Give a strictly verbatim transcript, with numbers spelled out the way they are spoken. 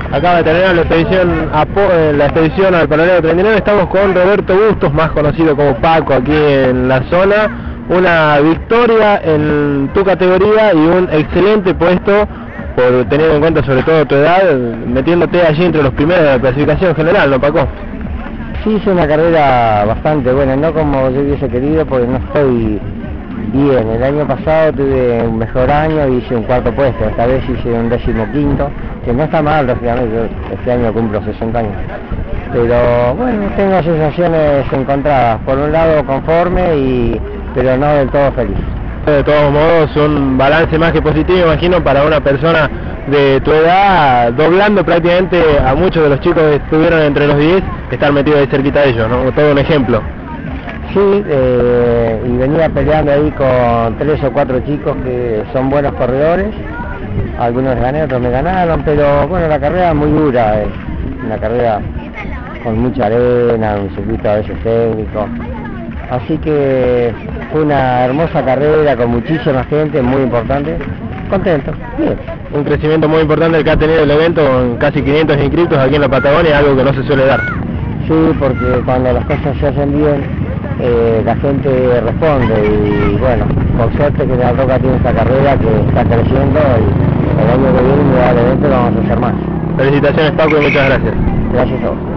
Acaba de terminar la expedición, a Po- eh, la expedición al Paralelo treinta y nueve. Estamos con Roberto Bustos, más conocido como Paco, aquí en la zona. Una victoria en tu categoría y un excelente puesto, por tener en cuenta sobre todo tu edad, metiéndote allí entre los primeros de la clasificación general, ¿no, Paco? Sí, hice una carrera bastante buena, no como yo hubiese querido, porque no estoy bien. El año pasado tuve un mejor año y hice un cuarto puesto, esta vez hice un décimo quinto, que no está mal, lógicamente, yo este año cumplo sesenta años. Pero bueno, tengo sensaciones encontradas, por un lado conforme, y pero no del todo feliz. De todos modos, un balance más que positivo, imagino, para una persona de tu edad, doblando prácticamente a muchos de los chicos que estuvieron entre los diez, estar metidos ahí cerquita de ellos, ¿no? Todo un ejemplo. Sí, eh, y venía peleando ahí con tres o cuatro chicos que son buenos corredores, algunos gané, otros me ganaron, pero bueno, la carrera es muy dura, eh, una carrera con mucha arena, un circuito a veces técnico, así que fue una hermosa carrera con muchísima gente, muy importante, contento, bien. Un crecimiento muy importante el que ha tenido el evento, con casi quinientos inscritos aquí en la Patagonia, algo que no se suele dar. Sí, porque cuando las cosas se hacen bien, eh, la gente responde, y bueno, por suerte que la Roca tiene esta carrera que está creciendo, y el año que viene, el evento lo vamos a hacer más. Felicitaciones, Paco, y muchas gracias. Gracias a vos.